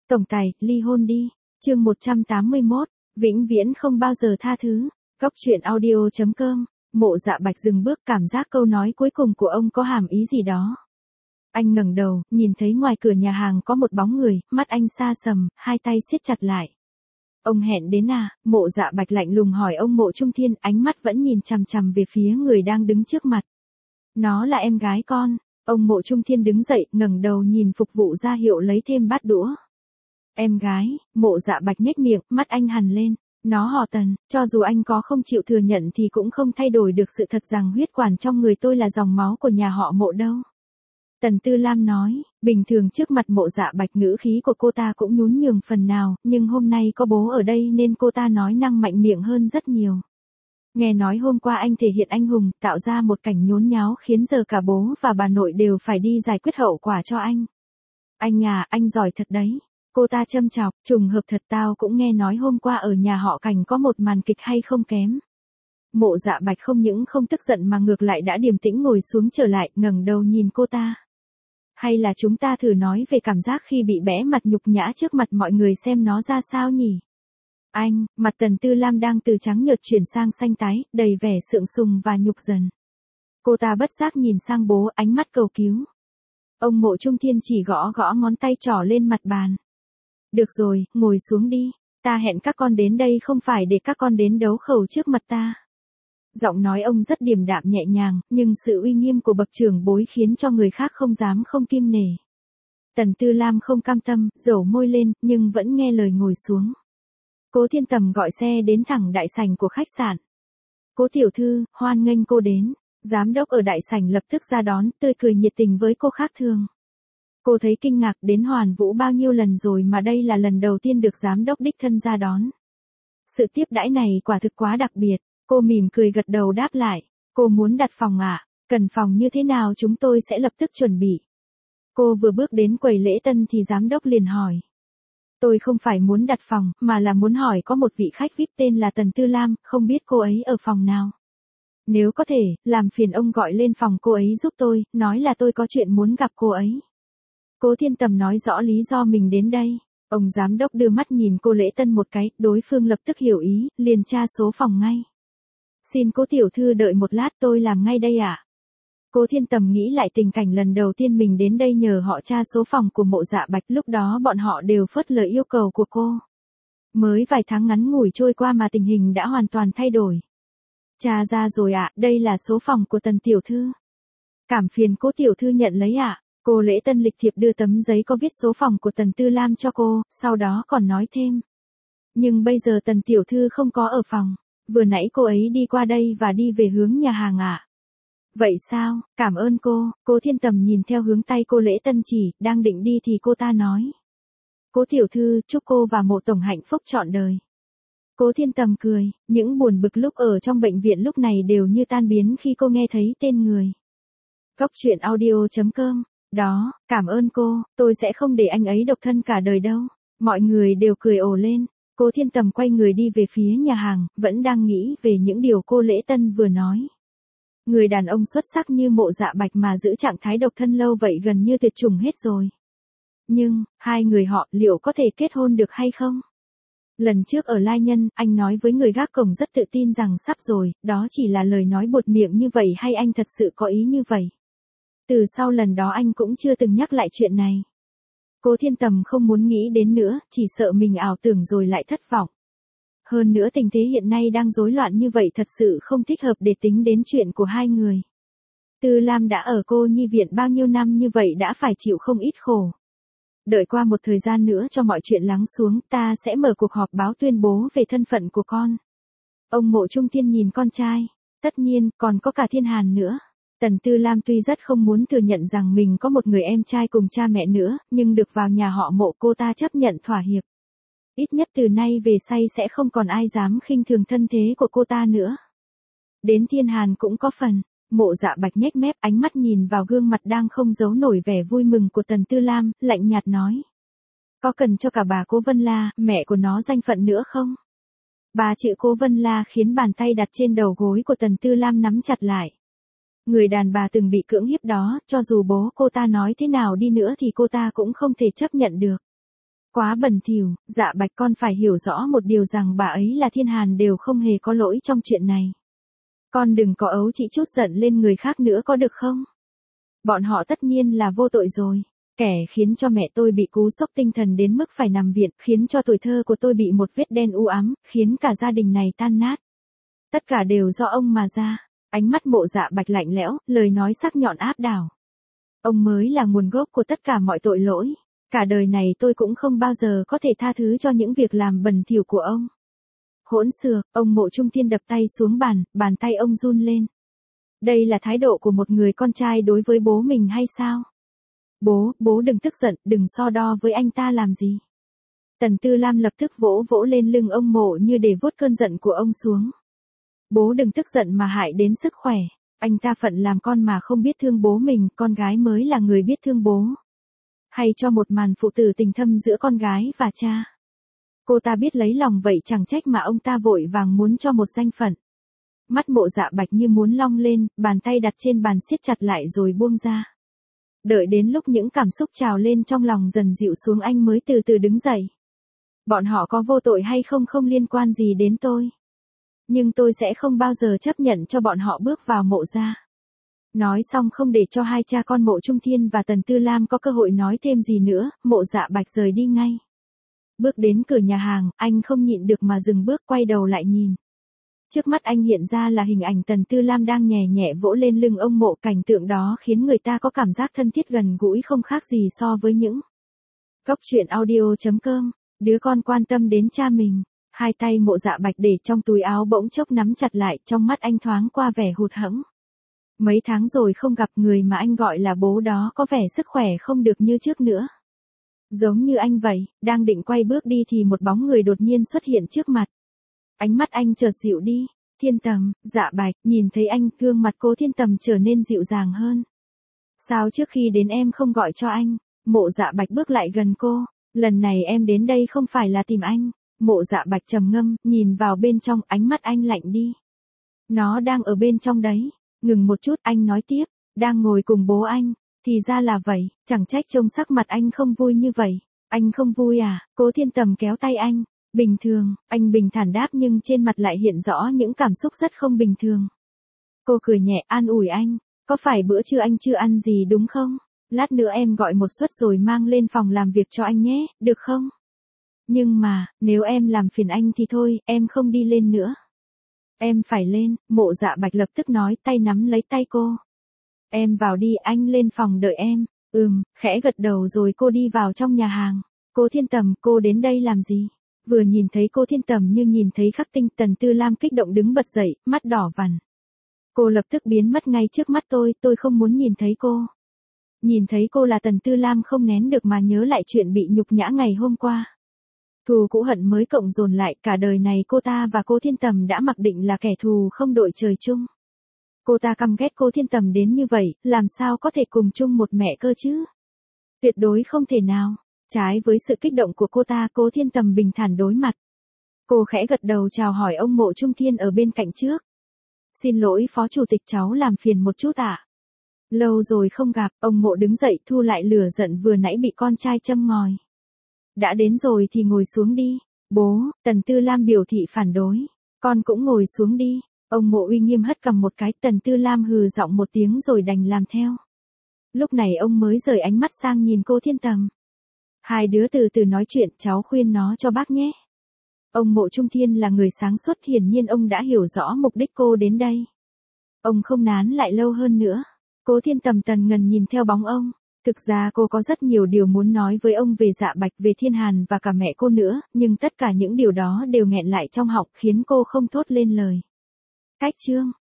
Tổng tài, ly hôn đi. Chương 181, vĩnh viễn không bao giờ tha thứ. Góc truyện audio.com. Mộ Dạ Bạch dừng bước, cảm giác câu nói cuối cùng của ông có hàm ý gì đó. Anh ngẩng đầu, nhìn thấy ngoài cửa nhà hàng có một bóng người, mắt anh xa sầm, hai tay siết chặt lại. Ông hẹn đến à? Mộ Dạ Bạch lạnh lùng hỏi ông Mộ Trung Thiên, ánh mắt vẫn nhìn chằm chằm về phía người đang đứng trước mặt. Nó là em gái con. Ông Mộ Trung Thiên đứng dậy, ngẩng đầu nhìn phục vụ ra hiệu lấy thêm bát đũa. Em gái, Mộ Dạ Bạch nhếch miệng, mắt anh hằn lên. Nó họ Tần, cho dù anh có không chịu thừa nhận thì cũng không thay đổi được sự thật rằng huyết quản trong người tôi là dòng máu của nhà họ Mộ đâu. Tần Tư Lam nói, bình thường trước mặt Mộ Dạ Bạch ngữ khí của cô ta cũng nhún nhường phần nào, nhưng hôm nay có bố ở đây nên cô ta nói năng mạnh miệng hơn rất nhiều. Nghe nói hôm qua anh thể hiện anh hùng, tạo ra một cảnh nhốn nháo khiến giờ cả bố và bà nội đều phải đi giải quyết hậu quả cho anh. Anh à, anh giỏi thật đấy. Cô ta châm chọc, trùng hợp thật, tao cũng nghe nói hôm qua ở nhà họ Cảnh có một màn kịch hay không kém. Mộ Dạ Bạch không những không tức giận mà ngược lại đã điềm tĩnh ngồi xuống trở lại, ngẩng đầu nhìn cô ta. Hay là chúng ta thử nói về cảm giác khi bị bẽ mặt nhục nhã trước mặt mọi người xem nó ra sao nhỉ? Anh, mặt Tần Tư Lam đang từ trắng nhợt chuyển sang xanh tái, đầy vẻ sượng sùng và nhục dần. Cô ta bất giác nhìn sang bố, ánh mắt cầu cứu. Ông Mộ Trung Thiên chỉ gõ gõ ngón tay trỏ lên mặt bàn. Được rồi, ngồi xuống đi. Ta hẹn các con đến đây không phải để các con đến đấu khẩu trước mặt ta. Giọng nói ông rất điềm đạm nhẹ nhàng, nhưng sự uy nghiêm của bậc trưởng bối khiến cho người khác không dám không kiêng nể. Tần Tư Lam không cam tâm, dẩu môi lên, nhưng vẫn nghe lời ngồi xuống. Cố Thiên Tầm gọi xe đến thẳng đại sảnh của khách sạn. Cố tiểu thư, hoan nghênh cô đến. Giám đốc ở đại sảnh lập tức ra đón, tươi cười nhiệt tình với cô khác thường. Cô thấy kinh ngạc, đến Hoàn Vũ bao nhiêu lần rồi mà đây là lần đầu tiên được giám đốc đích thân ra đón. Sự tiếp đãi này quả thực quá đặc biệt. Cô mỉm cười gật đầu đáp lại. Cô muốn đặt phòng à? Cần phòng như thế nào chúng tôi sẽ lập tức chuẩn bị. Cô vừa bước đến quầy lễ tân thì giám đốc liền hỏi. Tôi không phải muốn đặt phòng, mà là muốn hỏi có một vị khách VIP tên là Tần Tư Lam, không biết cô ấy ở phòng nào. Nếu có thể, làm phiền ông gọi lên phòng cô ấy giúp tôi, nói là tôi có chuyện muốn gặp cô ấy. Cố Thiên Tầm nói rõ lý do mình đến đây. Ông giám đốc đưa mắt nhìn cô lễ tân một cái, đối phương lập tức hiểu ý, liền tra số phòng ngay. Xin cố tiểu thư đợi một lát, tôi làm ngay đây ạ. Cố Thiên Tầm nghĩ lại tình cảnh lần đầu tiên mình đến đây nhờ họ tra số phòng của Mộ Dạ Bạch, lúc đó bọn họ đều phớt lờ yêu cầu của cô. Mới vài tháng ngắn ngủi trôi qua mà tình hình đã hoàn toàn thay đổi. Tra ra rồi ạ, đây là số phòng của Tần tiểu thư. Cảm phiền cố tiểu thư nhận lấy ạ. Cô lễ tân lịch thiệp đưa tấm giấy có viết số phòng của Tần Tư Lam cho cô, sau đó còn nói thêm. Nhưng bây giờ Tần tiểu thư không có ở phòng, vừa nãy cô ấy đi qua đây và đi về hướng nhà hàng ạ. Vậy sao, cảm ơn cô. Cố Thiên Tầm nhìn theo hướng tay cô lễ tân chỉ, đang định đi thì cô ta nói. Cố tiểu thư, chúc cô và Mộ tổng hạnh phúc trọn đời. Cố Thiên Tầm cười, những buồn bực lúc ở trong bệnh viện lúc này đều như tan biến khi cô nghe thấy tên người. Góc truyện audio.com. Đó, cảm ơn cô, tôi sẽ không để anh ấy độc thân cả đời đâu. Mọi người đều cười ồ lên. Cố Thiên Tầm quay người đi về phía nhà hàng, vẫn đang nghĩ về những điều cô lễ tân vừa nói. Người đàn ông xuất sắc như Mộ Dạ Bạch mà giữ trạng thái độc thân lâu vậy gần như tuyệt chủng hết rồi. Nhưng, hai người họ liệu có thể kết hôn được hay không? Lần trước ở Lai Nhân, anh nói với người gác cổng rất tự tin rằng sắp rồi, đó chỉ là lời nói buột miệng như vậy hay anh thật sự có ý như vậy? Từ sau lần đó anh cũng chưa từng nhắc lại chuyện này. Cố Thiên Tầm không muốn nghĩ đến nữa, chỉ sợ mình ảo tưởng rồi lại thất vọng. Hơn nữa tình thế hiện nay đang rối loạn như vậy thật sự không thích hợp để tính đến chuyện của hai người. Tư Lam đã ở cô nhi viện bao nhiêu năm như vậy đã phải chịu không ít khổ. Đợi qua một thời gian nữa cho mọi chuyện lắng xuống, ta sẽ mở cuộc họp báo tuyên bố về thân phận của con. Ông Mộ Trung Thiên nhìn con trai. Tất nhiên, còn có cả Thiên Hàn nữa. Tần Tư Lam tuy rất không muốn thừa nhận rằng mình có một người em trai cùng cha mẹ nữa, nhưng được vào nhà họ Mộ cô ta chấp nhận thỏa hiệp. Ít nhất từ nay về sau sẽ không còn ai dám khinh thường thân thế của cô ta nữa. Đến Thiên Hàn cũng có phần. Mộ Dạ Bạch nhếch mép, ánh mắt nhìn vào gương mặt đang không giấu nổi vẻ vui mừng của Tần Tư Lam, lạnh nhạt nói. Có cần cho cả bà Cố Vân La, mẹ của nó danh phận nữa không? Ba chữ Cố Vân La khiến bàn tay đặt trên đầu gối của Tần Tư Lam nắm chặt lại. Người đàn bà từng bị cưỡng hiếp đó, cho dù bố cô ta nói thế nào đi nữa thì cô ta cũng không thể chấp nhận được. Quá bẩn thỉu, Dạ Bạch con phải hiểu rõ một điều rằng bà ấy là Thiên Hàn đều không hề có lỗi trong chuyện này. Con đừng có ấu chỉ chút giận lên người khác nữa có được không? Bọn họ tất nhiên là vô tội rồi. Kẻ khiến cho mẹ tôi bị cú sốc tinh thần đến mức phải nằm viện, khiến cho tuổi thơ của tôi bị một vết đen u ám, khiến cả gia đình này tan nát. Tất cả đều do ông mà ra. Ánh mắt Mộ Dạ Bạch lạnh lẽo, lời nói sắc nhọn áp đảo. Ông mới là nguồn gốc của tất cả mọi tội lỗi. Cả đời này tôi cũng không bao giờ có thể tha thứ cho những việc làm bẩn thỉu của ông. Hỗn xược, ông Mộ Trung Thiên đập tay xuống bàn, bàn tay ông run lên. Đây là thái độ của một người con trai đối với bố mình hay sao? Bố đừng tức giận, đừng so đo với anh ta làm gì. Tần Tư Lam lập tức vỗ vỗ lên lưng ông Mộ như để vuốt cơn giận của ông xuống. Bố đừng tức giận mà hại đến sức khỏe. Anh ta phận làm con mà không biết thương bố mình, con gái mới là người biết thương bố. Hay cho một màn phụ tử tình thâm giữa con gái và cha. Cô ta biết lấy lòng vậy chẳng trách mà ông ta vội vàng muốn cho một danh phận. Mắt Mộ Dạ Bạch như muốn long lên, bàn tay đặt trên bàn siết chặt lại rồi buông ra. Đợi đến lúc những cảm xúc trào lên trong lòng dần dịu xuống anh mới từ từ đứng dậy. Bọn họ có vô tội hay không không liên quan gì đến tôi. Nhưng tôi sẽ không bao giờ chấp nhận cho bọn họ bước vào Mộ gia. Nói xong không để cho hai cha con Mộ Trung Thiên và Tần Tư Lam có cơ hội nói thêm gì nữa, Mộ Dạ Bạch rời đi ngay. Bước đến cửa nhà hàng, anh không nhịn được mà dừng bước quay đầu lại nhìn. Trước mắt anh hiện ra là hình ảnh Tần Tư Lam đang nhẹ nhẹ vỗ lên lưng ông Mộ, cảnh tượng đó khiến người ta có cảm giác thân thiết gần gũi không khác gì so với những Cốc truyện audio.com, đứa con quan tâm đến cha mình. Hai tay Mộ Dạ Bạch để trong túi áo bỗng chốc nắm chặt lại, trong mắt anh thoáng qua vẻ hụt hẫng. Mấy tháng rồi không gặp người mà anh gọi là bố đó có vẻ sức khỏe không được như trước nữa. Giống như anh vậy, đang định quay bước đi thì một bóng người đột nhiên xuất hiện trước mặt. Ánh mắt anh chợt dịu đi. Thiên Tầm, Dạ Bạch, nhìn thấy anh, gương mặt cô Thiên Tầm trở nên dịu dàng hơn. Sao trước khi đến em không gọi cho anh? Mộ Dạ Bạch bước lại gần cô. Lần này em đến đây không phải là tìm anh. Mộ Dạ Bạch trầm ngâm, nhìn vào bên trong, ánh mắt anh lạnh đi. Nó đang ở bên trong đấy. Ngừng một chút, anh nói tiếp, đang ngồi cùng bố anh. Thì ra là vậy, chẳng trách trông sắc mặt anh không vui như vậy. Anh không vui à? Cố Thiên Tầm kéo tay anh. Bình thường, anh bình thản đáp nhưng trên mặt lại hiện rõ những cảm xúc rất không bình thường. Cô cười nhẹ an ủi anh, có phải bữa trưa anh chưa ăn gì đúng không? Lát nữa em gọi một suất rồi mang lên phòng làm việc cho anh nhé, được không? Nhưng mà, nếu em làm phiền anh thì thôi, em không đi lên nữa. Em phải lên, Mộ Dạ Bạch lập tức nói, tay nắm lấy tay cô. Em vào đi, anh lên phòng đợi em. Khẽ gật đầu rồi cô đi vào trong nhà hàng. Cô Thiên Tầm, cô đến đây làm gì? Vừa nhìn thấy cô Thiên Tầm như nhìn thấy khắc tinh, Tần Tư Lam kích động đứng bật dậy, mắt đỏ vằn. Cô lập tức biến mất ngay trước mắt tôi không muốn nhìn thấy cô. Nhìn thấy cô là Tần Tư Lam không nén được mà nhớ lại chuyện bị nhục nhã ngày hôm qua. Thù cũ hận mới cộng dồn lại, cả đời này cô ta và cô Thiên Tầm đã mặc định là kẻ thù không đội trời chung. Cô ta căm ghét cô Thiên Tầm đến như vậy, làm sao có thể cùng chung một mẹ cơ chứ? Tuyệt đối không thể nào. Trái với sự kích động của cô ta, cô Thiên Tầm bình thản đối mặt. Cô khẽ gật đầu chào hỏi ông Mộ Trung Thiên ở bên cạnh trước. Xin lỗi phó chủ tịch, cháu làm phiền một chút ạ. Lâu rồi không gặp, ông Mộ đứng dậy thu lại lửa giận vừa nãy bị con trai châm ngòi. Đã đến rồi thì ngồi xuống đi. Bố, Tần Tư Lam biểu thị phản đối. Con cũng ngồi xuống đi. Ông Mộ uy nghiêm hất cầm một cái, Tần Tư Lam hừ giọng một tiếng rồi đành làm theo. Lúc này ông mới rời ánh mắt sang nhìn cô Thiên Tầm. Hai đứa từ từ nói chuyện, cháu khuyên nó cho bác nhé. Ông Mộ Trung Thiên là người sáng suốt, hiển nhiên ông đã hiểu rõ mục đích cô đến đây. Ông không nán lại lâu hơn nữa. Cố Thiên Tầm tần ngần nhìn theo bóng ông. Thực ra cô có rất nhiều điều muốn nói với ông về Dạ Bạch, về Thiên Hàn và cả mẹ cô nữa, nhưng tất cả những điều đó đều nghẹn lại trong họng khiến cô không thốt lên lời. Cách chương